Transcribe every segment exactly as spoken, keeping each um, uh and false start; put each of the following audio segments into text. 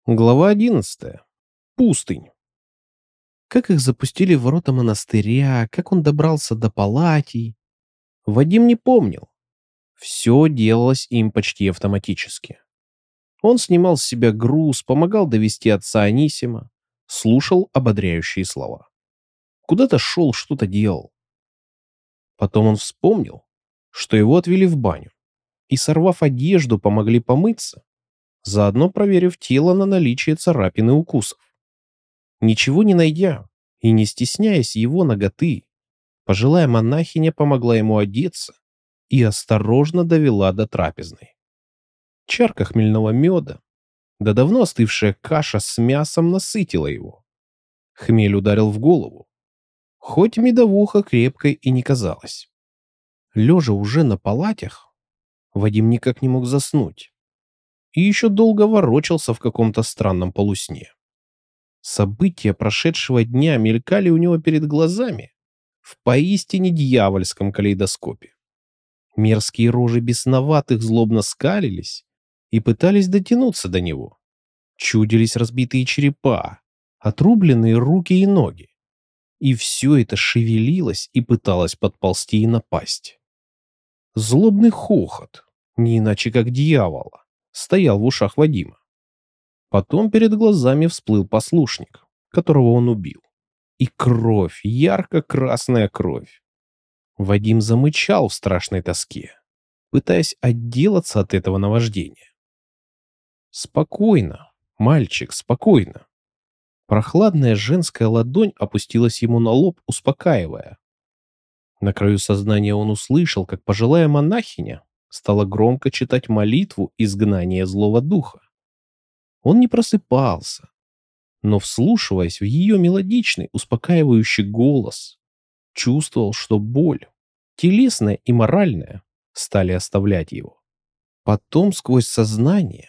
Глава одиннадцатая. Пустынь. Как их запустили в ворота монастыря, как он добрался до Палатий, Вадим не помнил. Все делалось им почти автоматически. Он снимал с себя груз, помогал довести отца Анисима, слушал ободряющие слова. Куда-то шел, что-то делал. Потом он вспомнил, что его отвели в баню, и, сорвав одежду, помогли помыться, заодно проверив тело на наличие царапин и укусов. Ничего не найдя и не стесняясь его наготы, пожилая монахиня помогла ему одеться и осторожно довела до трапезной. Чарка хмельного меда, да давно остывшая каша с мясом насытила его. Хмель ударил в голову, хоть медовуха крепкой и не казалась. Лежа уже на палатях, Вадим никак не мог заснуть и еще долго ворочался в каком-то странном полусне. События прошедшего дня мелькали у него перед глазами в поистине дьявольском калейдоскопе. Мерзкие рожи бесноватых злобно скалились и пытались дотянуться до него. Чудились разбитые черепа, отрубленные руки и ноги. И все это шевелилось и пыталось подползти и напасть. Злобный хохот, не иначе как дьявола, стоял в ушах Вадима. Потом перед глазами всплыл послушник, которого он убил. И кровь, ярко-красная кровь. Вадим замычал в страшной тоске, пытаясь отделаться от этого наваждения. «Спокойно, мальчик, спокойно». Прохладная женская ладонь опустилась ему на лоб, успокаивая. На краю сознания он услышал, как пожилая монахиня стала громко читать молитву изгнания злого духа. Он не просыпался, но, вслушиваясь в ее мелодичный, успокаивающий голос, чувствовал, что боль, телесная и моральная, стали оставлять его. Потом сквозь сознание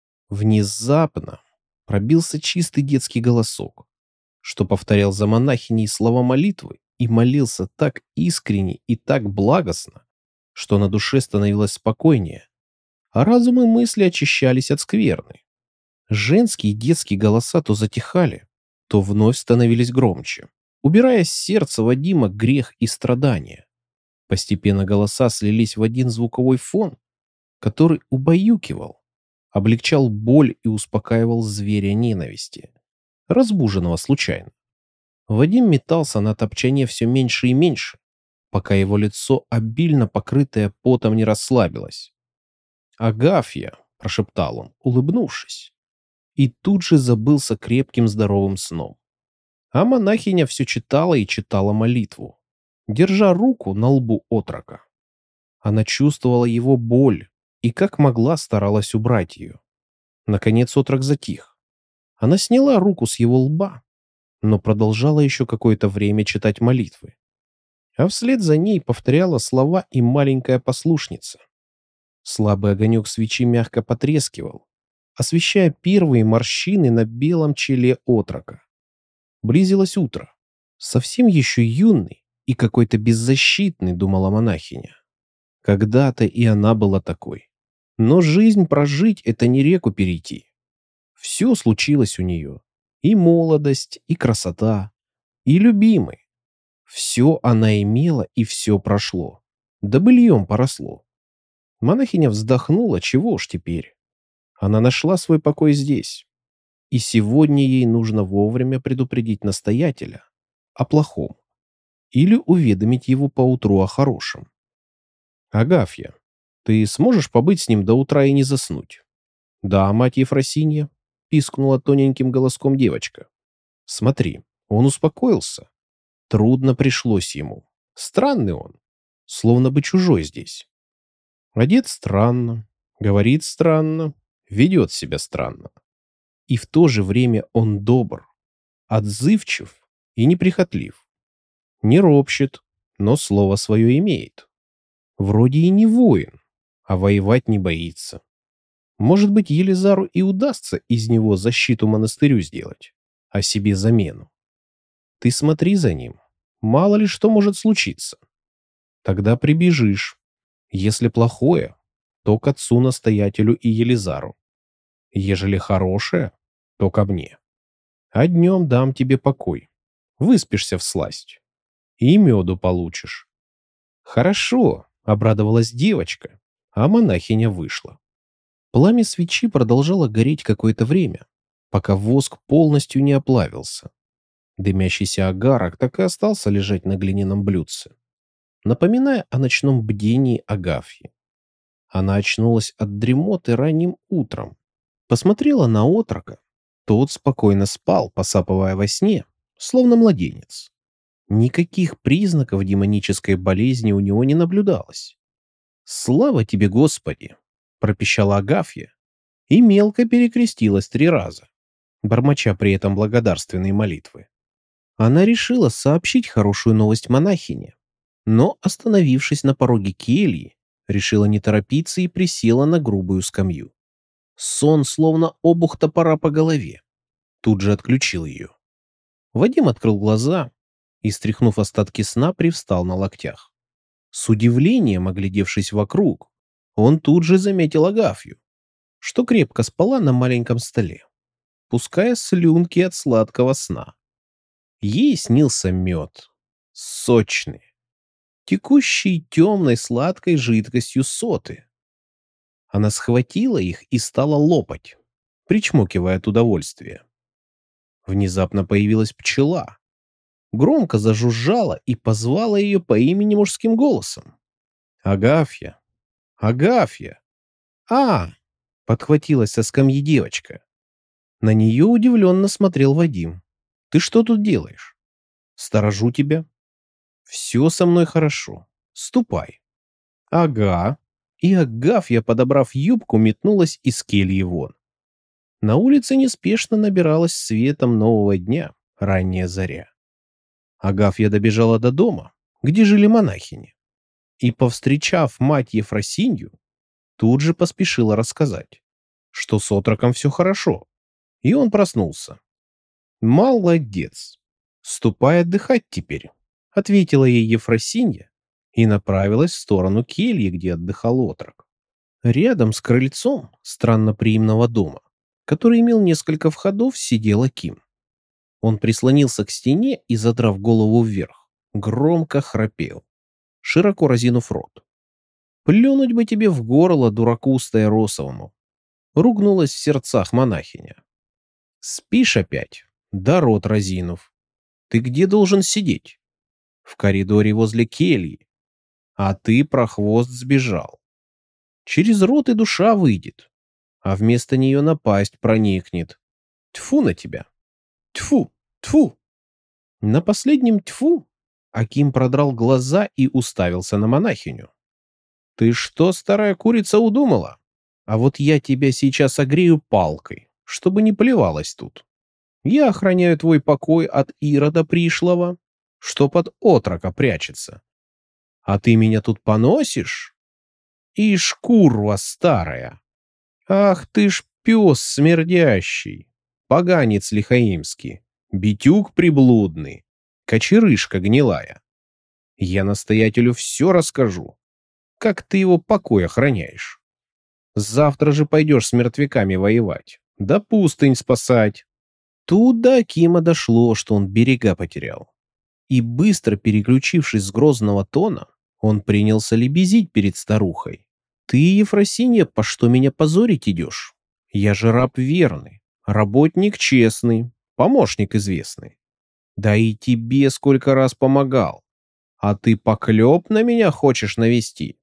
внезапно пробился чистый детский голосок, что повторял за монахиней слова молитвы и молился так искренне и так благостно, что на душе становилось спокойнее, а разум и мысли очищались от скверны. Женские и детские голоса то затихали, то вновь становились громче, убирая с сердца Вадима грех и страдания. Постепенно голоса слились в один звуковой фон, который убаюкивал, облегчал боль и успокаивал зверя ненависти, разбуженного случайно. Вадим метался на топчане все меньше и меньше, пока его лицо, обильно покрытое потом, не расслабилось. «Агафья», — прошептал он, улыбнувшись, и тут же забылся крепким здоровым сном. А монахиня все читала и читала молитву, держа руку на лбу отрока. Она чувствовала его боль и как могла старалась убрать ее. Наконец отрок затих. Она сняла руку с его лба, но продолжала еще какое-то время читать молитвы. А вслед за ней повторяла слова и маленькая послушница. Слабый огонек свечи мягко потрескивал, освещая первые морщины на белом челе отрока. Близилось утро. Совсем еще юный и какой-то беззащитный, думала монахиня. Когда-то и она была такой. Но жизнь прожить — это не реку перейти. Все случилось у нее. И молодость, и красота, и любимый. Все она имела, и все прошло. Да быльем поросло. Монахиня вздохнула, чего уж теперь. Она нашла свой покой здесь. И сегодня ей нужно вовремя предупредить настоятеля о плохом или уведомить его поутру о хорошем. «Агафья, ты сможешь побыть с ним до утра и не заснуть?» «Да, мать Ефросинья», — пискнула тоненьким голоском девочка. «Смотри, он успокоился. Трудно пришлось ему. Странный он, словно бы чужой здесь. Одет странно, говорит странно, ведет себя странно. И в то же время он добр, отзывчив и неприхотлив. Не ропщет, но слово свое имеет. Вроде и не воин, а воевать не боится. Может быть, Елизару и удастся из него защиту монастырю сделать, а себе замену. Ты смотри за ним, мало ли что может случиться. Тогда прибежишь. Если плохое, то к отцу-настоятелю и Елизару. Ежели хорошее, то ко мне. А днем дам тебе покой. Выспишься всласть. И меду получишь. Хорошо, обрадовалась девочка, а монахиня вышла. Пламя свечи продолжало гореть какое-то время, пока воск полностью не оплавился. Дымящийся агарок так и остался лежать на глиняном блюдце, напоминая о ночном бдении Агафьи. Она очнулась от дремоты ранним утром, посмотрела на отрока. Тот спокойно спал, посапывая во сне, словно младенец. Никаких признаков демонической болезни у него не наблюдалось. «Слава тебе, Господи!» — пропищала Агафья и мелко перекрестилась три раза, бормоча при этом благодарственные молитвы. Она решила сообщить хорошую новость монахине, но, остановившись на пороге кельи, решила не торопиться и присела на грубую скамью. Сон, словно обух топора по голове, тут же отключил ее. Вадим открыл глаза и, стряхнув остатки сна, привстал на локтях. С удивлением, оглядевшись вокруг, он тут же заметил Агафью, что крепко спала на маленьком столе, пуская слюнки от сладкого сна. Ей снился мед, сочный, текущий темной сладкой жидкостью соты. Она схватила их и стала лопать, причмокивая от удовольствия. Внезапно появилась пчела, громко зажужжала и позвала ее по имени мужским голосом. «Агафья! Агафья! А!» — подхватилась со скамьи девочка. На нее удивленно смотрел Вадим. «Ты что тут делаешь? Сторожу тебя. Все со мной хорошо. Ступай». «Ага». И Агафья, подобрав юбку, метнулась из кельи вон. На улице неспешно набиралась светом нового дня ранняя заря. Агафья добежала до дома, где жили монахини, и, повстречав мать Ефросинью, тут же поспешила рассказать, что с отроком все хорошо, и он проснулся. «Молодец! Ступай отдыхать теперь», — ответила ей Ефросинья и направилась в сторону кельи, где отдыхал отрок. Рядом с крыльцом странноприимного дома, который имел несколько входов, сидел Аким. Он прислонился к стене и, задрав голову вверх, громко храпел, широко разинув рот. «Плюнуть бы тебе в горло, дураку Стаиросовому!» — ругнулась в сердцах монахиня. «Спишь опять? Да рот разинув. Ты где должен сидеть? В коридоре возле кельи. А ты, прохвост, сбежал. Через рот и душа выйдет, а вместо нее напасть проникнет. Тьфу на тебя! Тьфу! Тьфу!» На последнем «тьфу» Аким продрал глаза и уставился на монахиню. «Ты что, старая курица, удумала? А вот я тебя сейчас огрею палкой, чтобы не плевалась тут. Я охраняю твой покой от Ирода пришлого, что под отрока прячется. А ты меня тут поносишь? И шкурва старая! Ах ты ж пес смердящий, поганец лихаимский, битюк приблудный, кочерышка гнилая. Я настоятелю все расскажу, как ты его покой охраняешь. Завтра же пойдешь с мертвяками воевать, да пустынь спасать». Тут до Акима дошло, что он берега потерял. И быстро переключившись с грозного тона, он принялся лебезить перед старухой. «Ты, Ефросинья, по что меня позорить идешь? Я же раб верный, работник честный, помощник известный. Да и тебе сколько раз помогал. А ты поклеп на меня хочешь навести?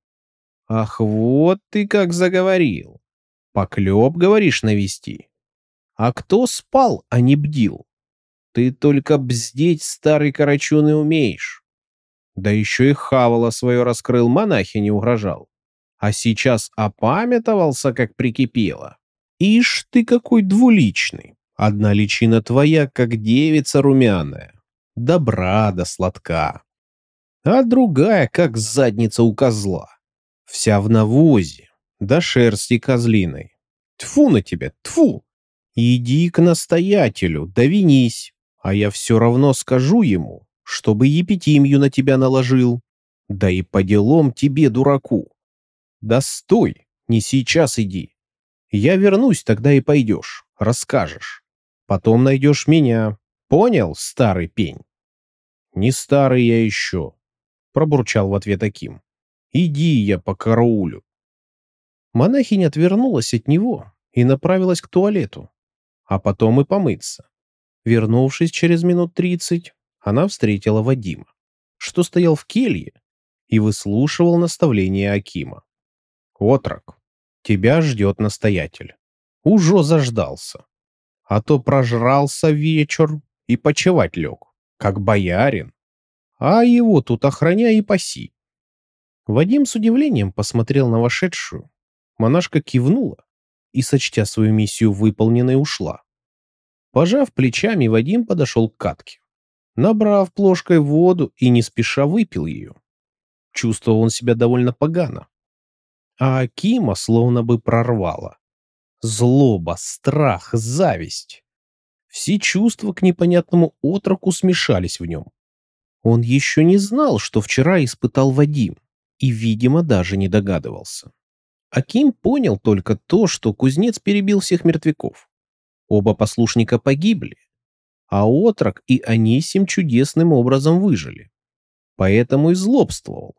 Ах, вот ты как заговорил. Поклеп, говоришь, навести? А кто спал, а не бдил? Ты только бздеть, старый карачун, и умеешь. Да еще и хавало свое раскрыл, монахи не угрожал. А сейчас опамятовался, как прикипело. Ишь ты какой двуличный. Одна личина твоя, как девица румяная. Добра да сладка. А другая, как задница у козла. Вся в навозе, да шерсти козлиной. Тьфу на тебя, тьфу! Иди к настоятелю, да винись, а я все равно скажу ему, чтобы епитимью на тебя наложил. Да и по делам тебе, дураку. Да стой, не сейчас иди. Я вернусь, тогда и пойдешь, расскажешь. Потом найдешь меня. Понял, старый пень? Не старый я еще, пробурчал в ответ Аким. Иди, я по караулю. Монахиня отвернулась от него и направилась к туалету, а потом и помыться. Вернувшись через минут тридцать, она встретила Вадима, что стоял в келье и выслушивал наставления Акима. «Отрок, тебя ждет настоятель. Уже заждался. А то прожрался вечер и почевать лег, как боярин. А его тут охраняй и паси». Вадим с удивлением посмотрел на вошедшую. Монашка кивнула и, сочтя свою миссию выполненной, ушла. Пожав плечами, Вадим подошел к катке. Набрав плошкой воду и не спеша выпил ее. Чувствовал он себя довольно погано. А Акима словно бы прорвало. Злоба, страх, зависть. Все чувства к непонятному отроку смешались в нем. Он еще не знал, что вчера испытал Вадим, и, видимо, даже не догадывался. Аким понял только то, что кузнец перебил всех мертвяков. Оба послушника погибли, а отрок и Анисим чудесным образом выжили. Поэтому и злобствовал.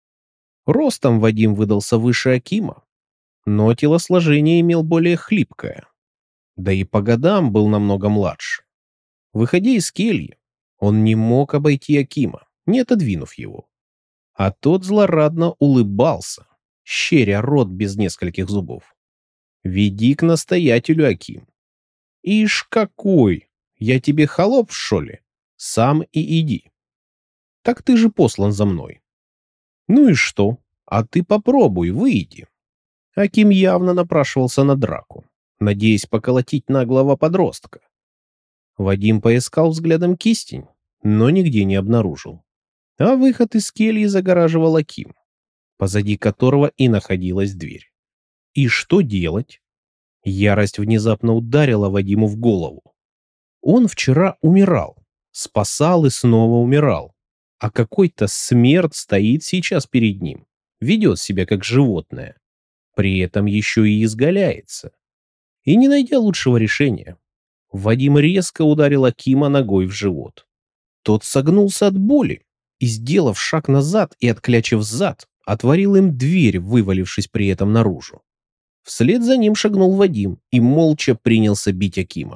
Ростом Вадим выдался выше Акима, но телосложение имел более хлипкое. Да и по годам был намного младше. Выходя из кельи, он не мог обойти Акима, не отодвинув его. А тот злорадно улыбался, щеря рот без нескольких зубов. «Веди к настоятелю, Аким». «Ишь какой! Я тебе холоп, шо ли? Сам и иди». «Так ты же послан за мной». «Ну и что? А ты попробуй, выйди». Аким явно напрашивался на драку, надеясь поколотить наглого подростка. Вадим поискал взглядом кистень, но нигде не обнаружил. А выход из кельи загораживал Аким, позади которого и находилась дверь. И что делать? Ярость внезапно ударила Вадиму в голову. Он вчера умирал, спасал и снова умирал, а какой-то смерть стоит сейчас перед ним, ведет себя как животное, при этом еще и изгаляется. И не найдя лучшего решения, Вадим резко ударил Акима ногой в живот. Тот согнулся от боли и, сделав шаг назад и отклячив зад, отворил им дверь, вывалившись при этом наружу. Вслед за ним шагнул Вадим и молча принялся бить Акима.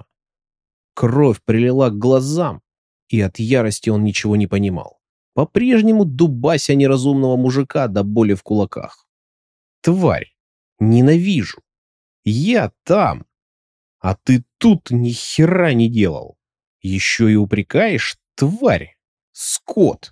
Кровь прилила к глазам, и от ярости он ничего не понимал, по-прежнему дубася неразумного мужика до боли в кулаках. «Тварь! Ненавижу! Я там! А ты тут ни хера не делал! Еще и упрекаешь, тварь! Скот!»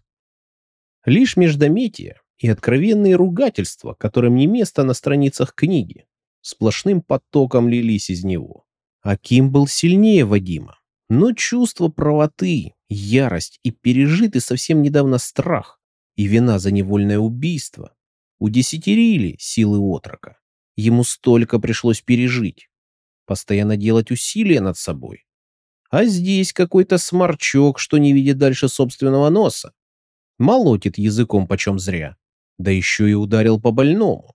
Лишь междометия и откровенные ругательства, которым не место на страницах книги, сплошным потоком лились из него. Аким был сильнее Вадима, но чувство правоты, ярость и пережитый совсем недавно страх и вина за невольное убийство удесятерили силы отрока. Ему столько пришлось пережить, постоянно делать усилия над собой. А здесь какой-то сморчок, что не видит дальше собственного носа, молотит языком почем зря, да еще и ударил по больному.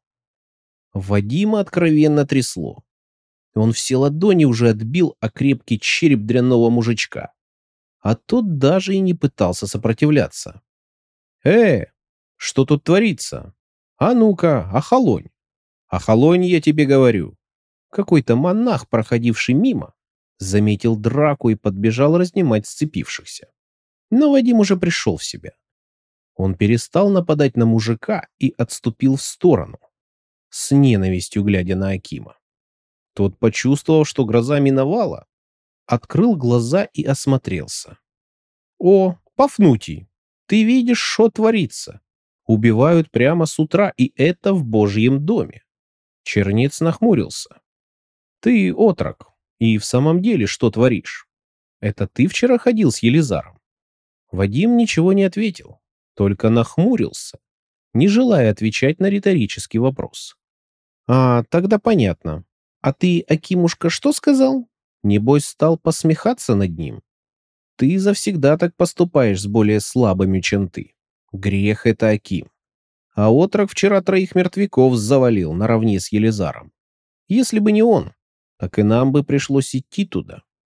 Вадима откровенно трясло. Он все ладони уже отбил о крепкий череп дрянного мужичка, а тот даже и не пытался сопротивляться. «Э, что тут творится? А ну-ка, охолонь! Охолонь, я тебе говорю!» Какой-то монах, проходивший мимо, заметил драку и подбежал разнимать сцепившихся. Но Вадим уже пришел в себя. Он перестал нападать на мужика и отступил в сторону, с ненавистью глядя на Акима. Тот, почувствовав, что гроза миновала, открыл глаза и осмотрелся. «О, Пафнутий, ты видишь, что творится? Убивают прямо с утра, и это в Божьем доме». Чернец нахмурился. «Ты отрок, и в самом деле что творишь? Это ты вчера ходил с Елизаром?» Вадим ничего не ответил, только нахмурился, не желая отвечать на риторический вопрос. «А, тогда понятно. А ты, Акимушка, что сказал? Небось, стал посмехаться над ним? Ты завсегда так поступаешь с более слабыми, чем ты. Грех это, Аким. А отрок вчера троих мертвяков завалил наравне с Елизаром. Если бы не он, так и нам бы пришлось идти туда.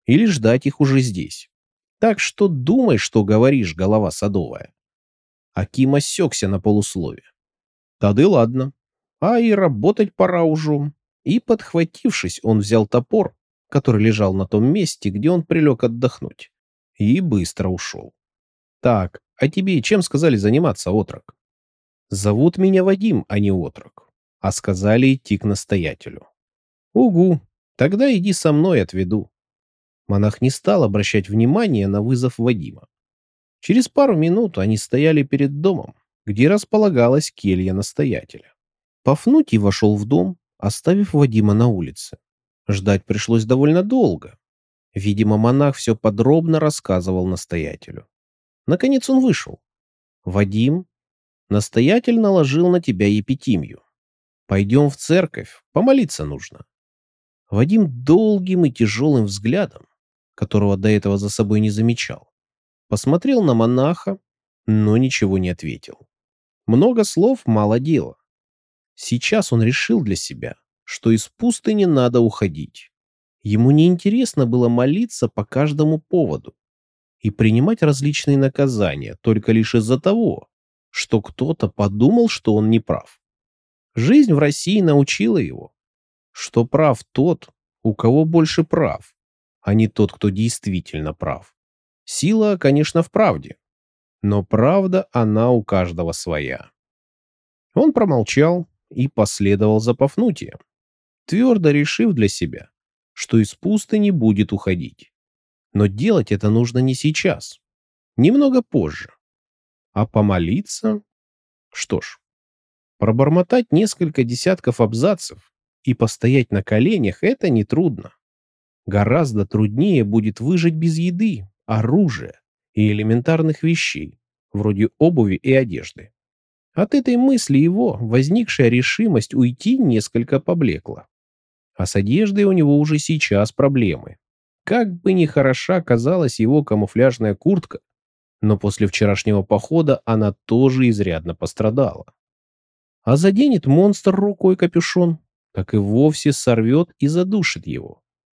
или ждать их уже здесь. Так что думай, что говоришь, голова садовая. Аким осекся на полуслове. Тады ладно. А и работать пора уже. И, подхватившись, он взял топор, который лежал на том месте, где он прилег отдохнуть, и быстро ушел. Так, а тебе чем сказали заниматься, отрок? Зовут меня Вадим, а не отрок. А сказали идти к настоятелю. Угу, тогда иди со мной, отведу. Монах не стал обращать внимания на вызов Вадима. Через пару минут они стояли перед домом, где располагалась келья настоятеля. Пафнутий вошел в дом, оставив Вадима на улице. Ждать пришлось довольно долго. Видимо, монах все подробно рассказывал настоятелю. Наконец он вышел. «Вадим, настоятель наложил на тебя епитимию. Пойдем в церковь, помолиться нужно». Вадим долгим и тяжелым взглядом, которого до этого за собой не замечал, посмотрел на монаха, но ничего не ответил. Много слов, мало дела. Сейчас он решил для себя, что из пустыни надо уходить. Ему неинтересно было молиться по каждому поводу и принимать различные наказания только лишь из-за того, что кто-то подумал, что он не прав. Жизнь в России научила его, что прав тот, у кого больше прав, а не тот, кто действительно прав. Сила, конечно, в правде, но правда она у каждого своя. Он промолчал и последовал за Пафнутием, твердо решив для себя, что из пустыни будет уходить. Но делать это нужно не сейчас, немного позже. А помолиться? Что ж, пробормотать несколько десятков абзацев и постоять на коленях — это нетрудно. Гораздо труднее будет выжить без еды, оружия и элементарных вещей, вроде обуви и одежды. От этой мысли его возникшая решимость уйти несколько поблекла. А с одеждой у него уже сейчас проблемы. Как бы ни хороша казалась его камуфляжная куртка, но после вчерашнего похода она тоже изрядно пострадала. А заденет монстр рукой капюшон, так и вовсе сорвет и задушит его.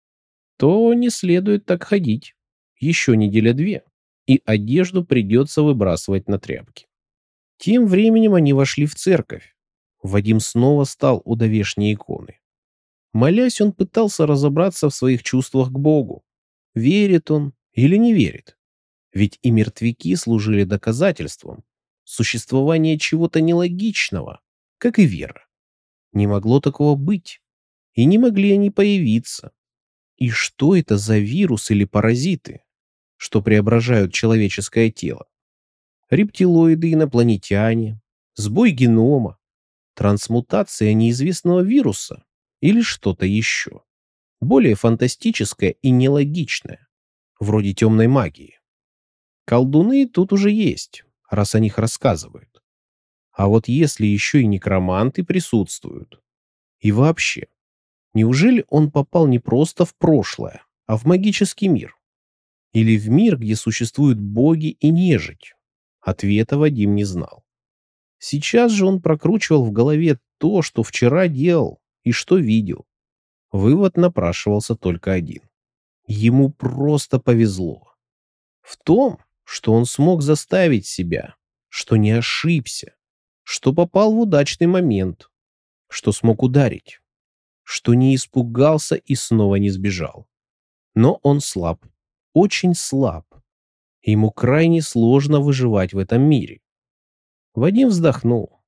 То не следует так ходить. Еще неделя-две, и одежду придется выбрасывать на тряпки. Тем временем они вошли в церковь. Вадим снова стал у довешней иконы. Молясь, он пытался разобраться в своих чувствах к Богу. Верит он или не верит? Ведь и мертвяки служили доказательством существования чего-то нелогичного, как и вера. Не могло такого быть, и не могли они появиться. И что это за вирус или паразиты, что преображают человеческое тело? Рептилоиды, инопланетяне, сбой генома, трансмутация неизвестного вируса или что-то еще, более фантастическое и нелогичное, вроде темной магии. Колдуны тут уже есть, раз о них рассказывают. А вот если еще и некроманты присутствуют? И вообще, неужели он попал не просто в прошлое, а в магический мир? Или в мир, где существуют боги и нежить? Ответа Вадим не знал. Сейчас же он прокручивал в голове то, что вчера делал и что видел. Вывод напрашивался только один. Ему просто повезло. В том, что он смог заставить себя, что не ошибся, что попал в удачный момент, что смог ударить, что не испугался и снова не сбежал. Но он слаб, очень слаб. Ему крайне сложно выживать в этом мире. Вадим вздохнул.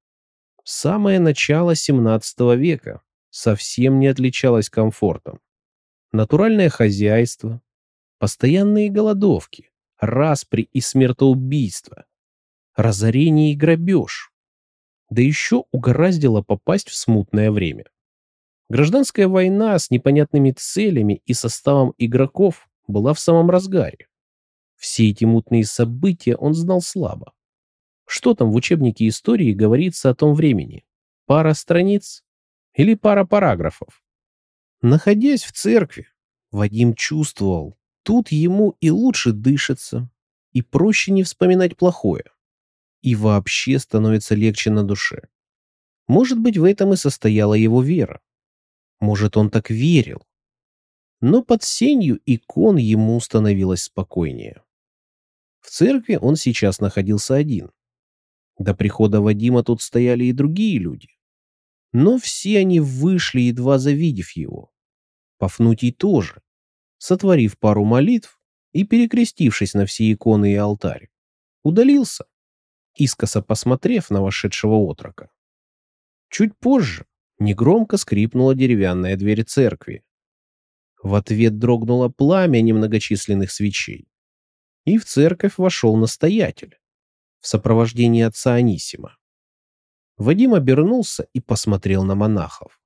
Самое начало семнадцатого века совсем не отличалось комфортом. Натуральное хозяйство, постоянные голодовки, распри и смертоубийства, разорение и грабеж. Да еще угораздило попасть в смутное время. Гражданская война с непонятными целями и составом игроков была в самом разгаре. Все эти мутные события он знал слабо. Что там в учебнике истории говорится о том времени? Пара страниц? Или пара параграфов? Находясь в церкви, Вадим чувствовал, тут ему и лучше дышится, и проще не вспоминать плохое, и вообще становится легче на душе. Может быть, в этом и состояла его вера. Может, он так верил. Но под сенью икон ему становилось спокойнее. В церкви он сейчас находился один. До прихода Вадима тут стояли и другие люди. Но все они вышли, едва завидев его. Пафнутий тоже, сотворив пару молитв и перекрестившись на все иконы и алтарь, удалился, искоса посмотрев на вошедшего отрока. Чуть позже негромко скрипнула деревянная дверь церкви. В ответ дрогнуло пламя немногочисленных свечей, и в церковь вошел настоятель в сопровождении отца Анисима. Вадим обернулся и посмотрел на монахов.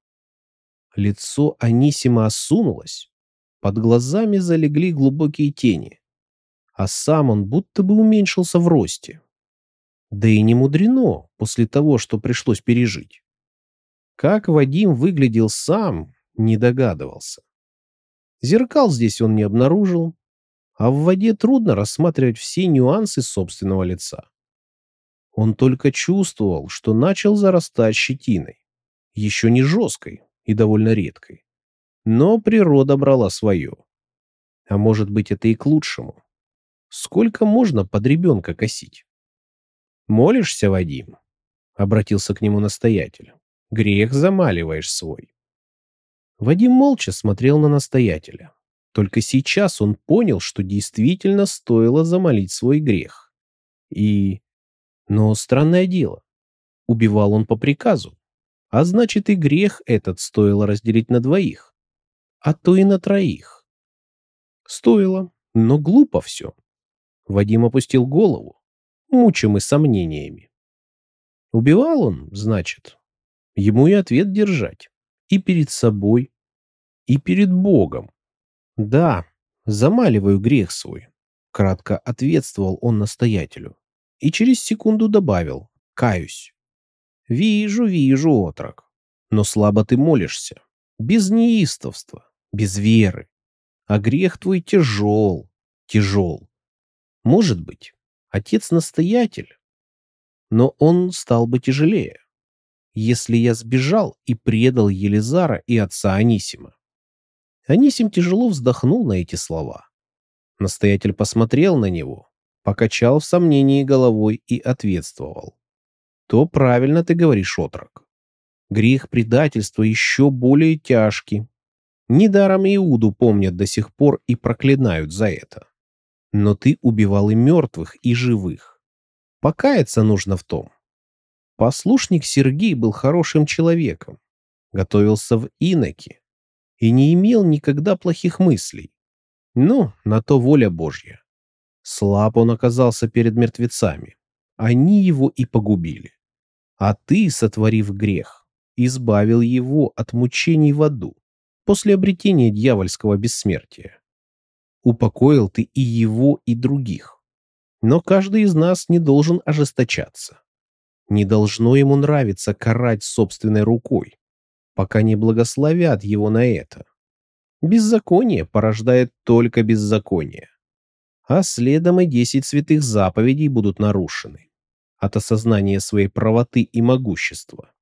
Лицо Анисима осунулось, под глазами залегли глубокие тени, а сам он будто бы уменьшился в росте. Да и не мудрено после того, что пришлось пережить. Как Вадим выглядел сам, не догадывался. Зеркал здесь он не обнаружил, а в воде трудно рассматривать все нюансы собственного лица. Он только чувствовал, что начал зарастать щетиной, еще не жесткой и довольно редкой. Но природа брала свое. А может быть, это и к лучшему. Сколько можно под ребенка косить? «Молишься, Вадим?» — обратился к нему настоятель. «Грех замаливаешь свой». Вадим молча смотрел на настоятеля. Только сейчас он понял, что действительно стоило замолить свой грех. И... Но странное дело. Убивал он по приказу. А значит, и грех этот стоило разделить на двоих. А то и на троих. Стоило, но глупо все. Вадим опустил голову, мучимый сомнениями. Убивал он, значит, ему и ответ держать. И перед собой, и перед Богом. Да, замаливаю грех свой. Кратко ответствовал он настоятелю. И через секунду добавил: каюсь. Вижу, вижу, отрок. Но слабо ты молишься. Без неистовства, без веры. А грех твой тяжел, тяжел. Может быть, отец-настоятель, но он стал бы тяжелее, если я сбежал и предал Елизара и отца Анисима. Анисим тяжело вздохнул на эти слова. Настоятель посмотрел на него, покачал в сомнении головой и ответствовал: то правильно ты говоришь, отрок. Грех предательства еще более тяжкий. Недаром Иуду помнят до сих пор и проклинают за это. Но ты убивал и мертвых, и живых. Покаяться нужно в том. Послушник Сергий был хорошим человеком, готовился в иноки и не имел никогда плохих мыслей. Ну, на то воля Божья. Слаб он оказался перед мертвецами. Они его и погубили. А ты, сотворив грех, избавил его от мучений в аду после обретения дьявольского бессмертия. Упокоил ты и его, и других. Но каждый из нас не должен ожесточаться. Не должно ему нравиться карать собственной рукой, пока не благословят его на это. Беззаконие порождает только беззаконие. А следом и десять святых заповедей будут нарушены от осознания своей правоты и могущества.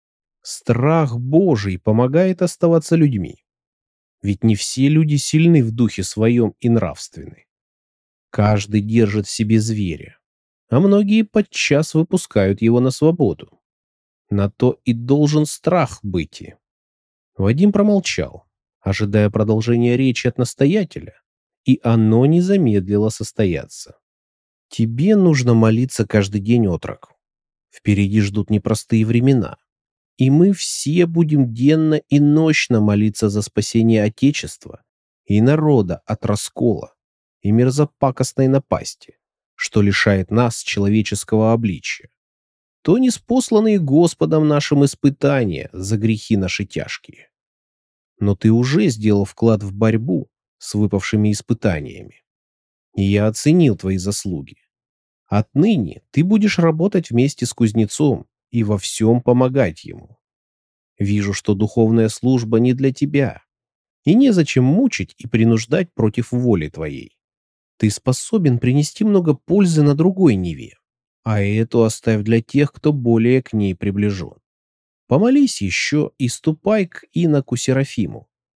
Страх Божий помогает оставаться людьми. Ведь не все люди сильны в духе своем и нравственны. Каждый держит в себе зверя, а многие подчас выпускают его на свободу. На то и должен страх быть. Вадим промолчал, ожидая продолжения речи от настоятеля, и оно не замедлило состояться. Тебе нужно молиться каждый день, отрок. Впереди ждут непростые времена, и мы все будем денно и нощно молиться за спасение Отечества и народа от раскола и мерзопакостной напасти, что лишает нас человеческого обличия. То неспосланные Господом нашим испытания за грехи наши тяжкие. Но ты уже сделал вклад в борьбу с выпавшими испытаниями, и я оценил твои заслуги. Отныне ты будешь работать вместе с кузнецом и во всем помогать ему. Вижу, что духовная служба не для тебя, и незачем мучить и принуждать против воли твоей. Ты способен принести много пользы на другой ниве, а эту оставь для тех, кто более к ней приближен. Помолись еще и ступай к иноку Серафиму.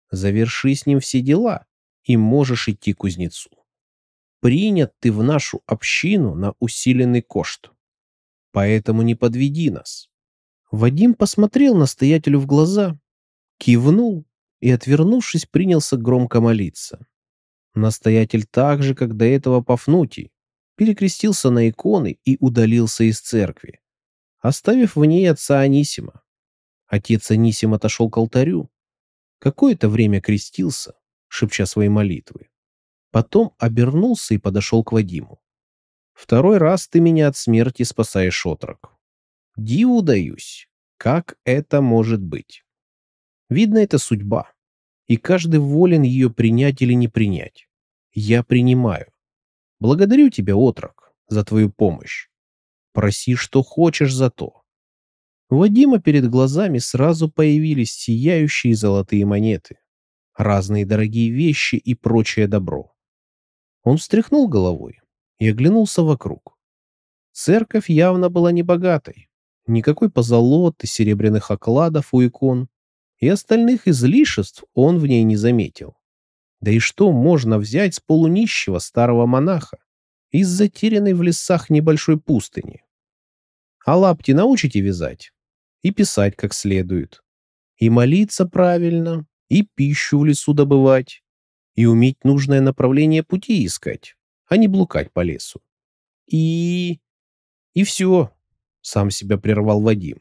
Заверши с ним все дела, и можешь идти к кузнецу. Принят ты в нашу общину на усиленный кошт. Поэтому не подведи нас». Вадим посмотрел настоятелю в глаза, кивнул и, отвернувшись, принялся громко молиться. Настоятель так же, как до этого Пафнутий, перекрестился на иконы и удалился из церкви, оставив в ней отца Анисима. Отец Анисим отошел к алтарю, какое-то время крестился, шепча свои молитвы. Потом обернулся и подошел к Вадиму. «Второй раз ты меня от смерти спасаешь, отрок. Диву даюсь, как это может быть? Видно, это судьба, и каждый волен ее принять или не принять. Я принимаю. Благодарю тебя, отрок, за твою помощь. Проси, что хочешь за то». У Вадима перед глазами сразу появились сияющие золотые монеты, разные дорогие вещи и прочее добро. Он встряхнул головой и оглянулся вокруг. Церковь явно была небогатой. Никакой позолоты, серебряных окладов у икон и остальных излишеств он в ней не заметил. Да и что можно взять с полунищего старого монаха из затерянной в лесах небольшой пустыни? А лапти научите вязать и писать как следует, и молиться правильно, и пищу в лесу добывать, и уметь нужное направление пути искать, а не блукать по лесу. И... и все, сам себя прервал Вадим.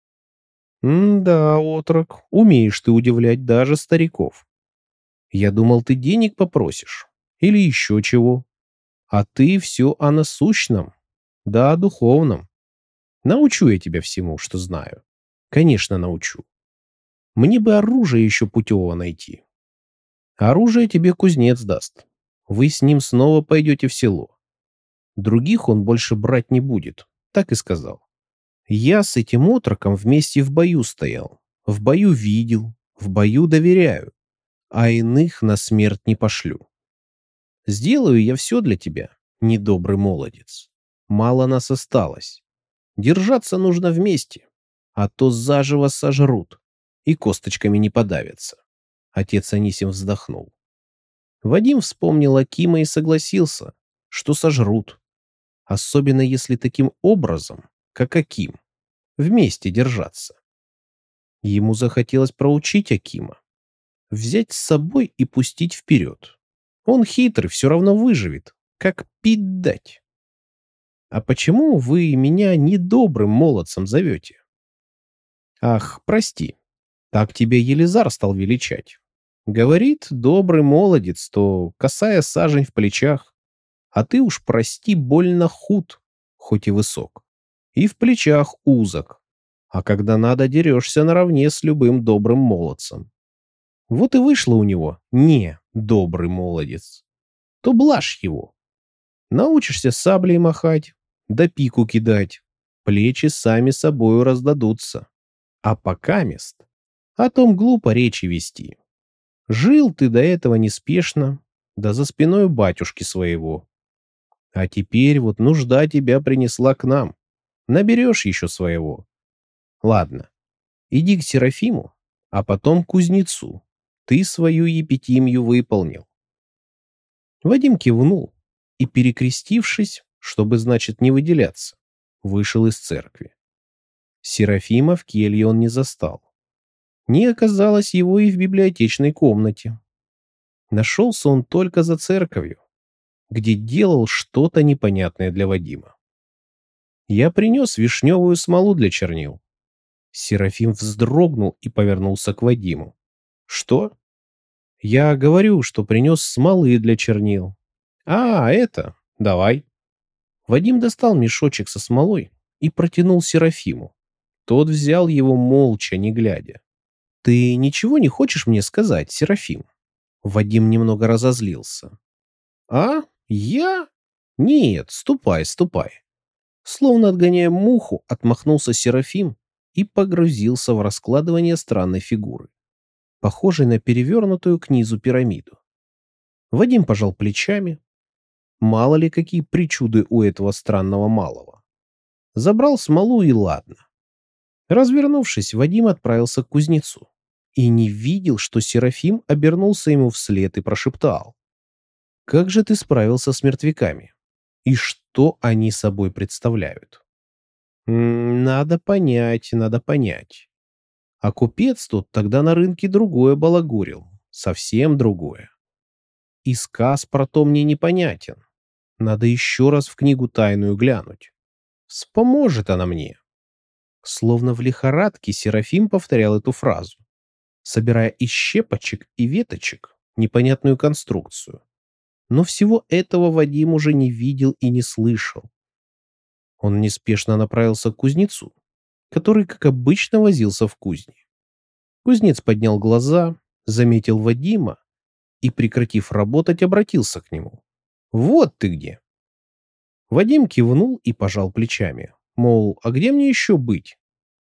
«М-да, отрок, умеешь ты удивлять даже стариков. Я думал, ты денег попросишь или еще чего. А ты все о насущном, да о духовном. Научу я тебя всему, что знаю. Конечно, научу. Мне бы оружие еще путевого найти. Оружие тебе кузнец даст. Вы с ним снова пойдете в село. Других он больше брать не будет, так и сказал. Я с этим отроком вместе в бою стоял, в бою видел, в бою доверяю, а иных на смерть не пошлю. Сделаю я все для тебя, недобрый молодец. Мало нас осталось. Держаться нужно вместе, а то заживо сожрут и косточками не подавятся. Отец Анисим вздохнул. Вадим вспомнил Акима и согласился, что сожрут. Особенно если таким образом, как Аким, вместе держаться. Ему захотелось проучить Акима, взять с собой и пустить вперед. Он хитрый, все равно выживет, как пить дать. «А почему вы меня недобрым молодцем зовете?» «Ах, прости, так тебя Елизар стал величать. Говорит, добрый молодец, то косая сажень в плечах. А ты уж, прости, больно худ, хоть и высок. И в плечах узок. А когда надо, дерешься наравне с любым добрым молодцем. Вот и вышло у него не добрый молодец. То блажь его. Научишься саблей махать, да пику кидать. Плечи сами собою раздадутся. А покамест о том глупо речи вести. Жил ты до этого неспешно, да за спиной батюшки своего. А теперь вот нужда тебя принесла к нам. Наберешь еще своего. Ладно, иди к Серафиму, а потом к кузнецу. Ты свою епитимью выполнил». Вадим кивнул и, перекрестившись, чтобы, значит, не выделяться, вышел из церкви. Серафима в келье он не застал. Не оказалось его и в библиотечной комнате. Нашелся он только за церковью, где делал что-то непонятное для Вадима. «Я принес вишневую смолу для чернил». Серафим вздрогнул и повернулся к Вадиму. «Что?» «Я говорю, что принес смолы для чернил». «А, это? Давай». Вадим достал мешочек со смолой и протянул Серафиму. Тот взял его молча, не глядя. «Ты ничего не хочешь мне сказать, Серафим?» Вадим немного разозлился. «А? Я? Нет, ступай, ступай». Словно отгоняя муху, отмахнулся Серафим и погрузился в раскладывание странной фигуры, похожей на перевернутую к низу пирамиду. Вадим пожал плечами. Мало ли какие причуды у этого странного малого. Забрал смолу и ладно. Развернувшись, Вадим отправился к кузнецу и не видел, что Серафим обернулся ему вслед и прошептал: «Как же ты справился с мертвяками? И что они собой представляют?» «М, «Надо понять, надо понять. А купец тут тогда на рынке другое балагурил, совсем другое. И сказ про то мне непонятен. Надо еще раз в книгу тайную глянуть. Вспоможет она мне». Словно в лихорадке Серафим повторял эту фразу, собирая из щепочек и веточек непонятную конструкцию. Но всего этого Вадим уже не видел и не слышал. Он неспешно направился к кузнецу, который, как обычно, возился в кузне. Кузнец поднял глаза, заметил Вадима и, прекратив работать, обратился к нему. «Вот ты где!» Вадим кивнул и пожал плечами, мол, а где мне еще быть?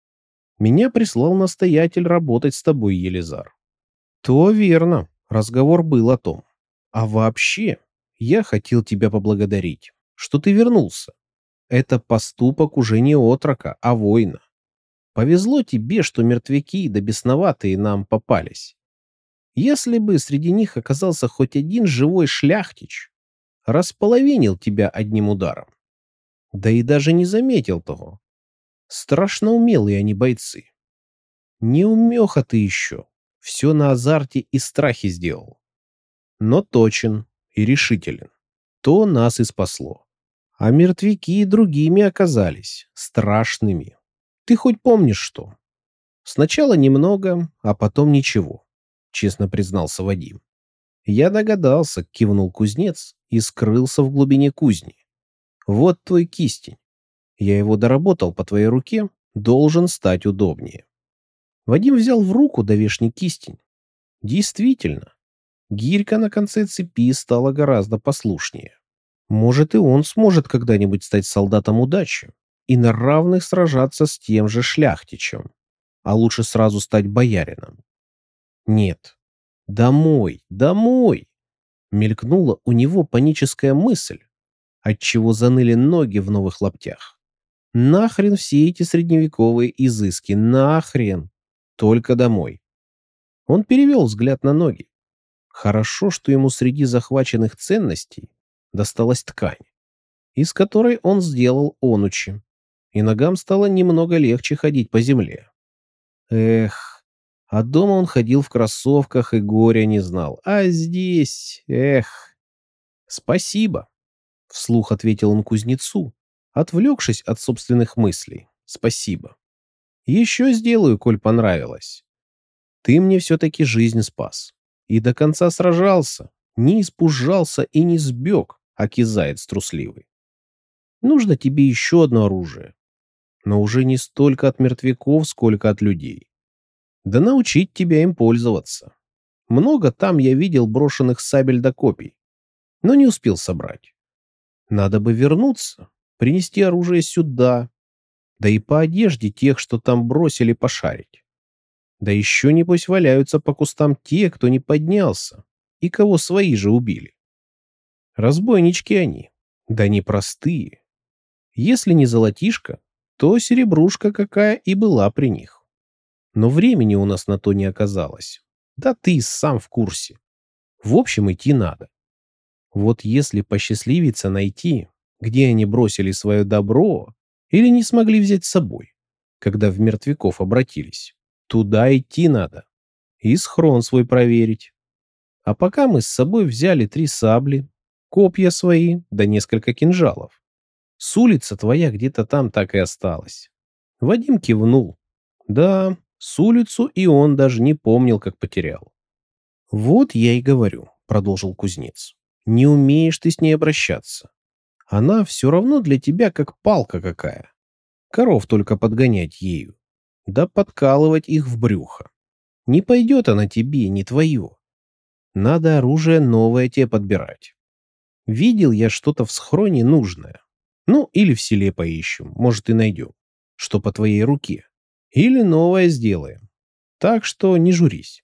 «Меня прислал настоятель работать с тобой, Елизар». «То верно, разговор был о том. А вообще, я хотел тебя поблагодарить, что ты вернулся. Это поступок уже не отрока, а воина. Повезло тебе, что мертвяки да бесноватые нам попались. Если бы среди них оказался хоть один живой шляхтич, располовинил тебя одним ударом. Да и даже не заметил того. Страшно умелые они бойцы. Неумеха ты еще. Все на азарте и страхе сделал. Но точен и решителен. То нас и спасло. А мертвяки другими оказались, страшными. Ты хоть помнишь что? Сначала немного, а потом ничего, честно признался Вадим. Я догадался, кивнул кузнец и скрылся в глубине кузни. Вот твой кистень. Я его доработал по твоей руке, должен стать удобнее. Вадим взял в руку довешний кистень. Действительно, гирька на конце цепи стала гораздо послушнее. Может, и он сможет когда-нибудь стать солдатом удачи и на равных сражаться с тем же шляхтичем, а лучше сразу стать боярином. Нет, домой, домой! Мелькнула у него паническая мысль, отчего заныли ноги в новых лаптях. Нахрен все эти средневековые изыски, нахрен! Только домой. Он перевел взгляд на ноги. Хорошо, что ему среди захваченных ценностей досталась ткань, из которой он сделал онучи, и ногам стало немного легче ходить по земле. Эх, а дома он ходил в кроссовках и горя не знал, а здесь, эх. Спасибо, вслух ответил он кузнецу, отвлекшись от собственных мыслей. Спасибо. Еще сделаю, коль понравилось. Ты мне все-таки жизнь спас. И до конца сражался, не испужался и не сбег, аки заяц трусливый. Нужно тебе еще одно оружие, но уже не столько от мертвяков, сколько от людей. Да научить тебя им пользоваться. Много там я видел брошенных сабель да копий, но не успел собрать. Надо бы вернуться, принести оружие сюда, да и по одежде тех, что там бросили, пошарить. Да еще, небось, валяются по кустам те, кто не поднялся, и кого свои же убили. Разбойнички они, да не простые. Если не золотишко, то серебрушка какая и была при них. Но времени у нас на то не оказалось. Да ты сам в курсе. В общем, идти надо. Вот если посчастливится найти, где они бросили свое добро или не смогли взять с собой, когда в мертвяков обратились, туда идти надо. И схрон свой проверить. А пока мы с собой взяли три сабли, копья свои, да несколько кинжалов. С улица твоя где-то там так и осталась. Вадим кивнул. Да, с улицу и он даже не помнил, как потерял. Вот я и говорю, продолжил кузнец. Не умеешь ты с ней обращаться. Она все равно для тебя как палка какая. Коров только подгонять ею, да подкалывать их в брюхо. Не пойдет она тебе, не твое. Надо оружие новое тебе подбирать. Видел я что-то в схроне нужное. Ну, или в селе поищем, может и найдем. Что по твоей руке. Или новое сделаем. Так что не журись.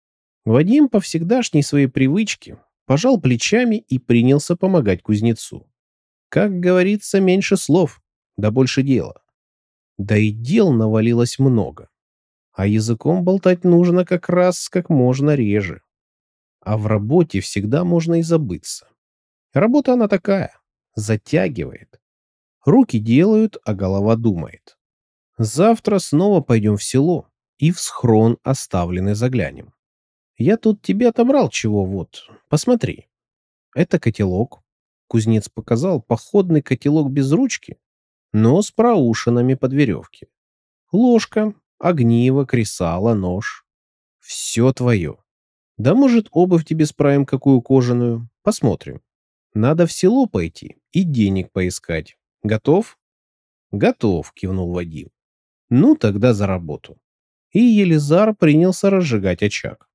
Вадим по всегдашней своей привычке пожал плечами и принялся помогать кузнецу. Как говорится, меньше слов, да больше дела. Да и дел навалилось много. А языком болтать нужно как раз как можно реже. А в работе всегда можно и забыться. Работа она такая, затягивает. Руки делают, а голова думает. Завтра снова пойдем в село и в схрон оставленный заглянем. Я тут тебе отобрал чего вот, посмотри. Это котелок. Кузнец показал походный котелок без ручки, но с проушинами под веревки. Ложка, огниво, кресало, нож. Все твое. Да может, обувь тебе справим какую кожаную? Посмотрим. Надо в село пойти и денег поискать. Готов? Готов, кивнул Вадим. Ну, тогда за работу. И Елизар принялся разжигать очаг.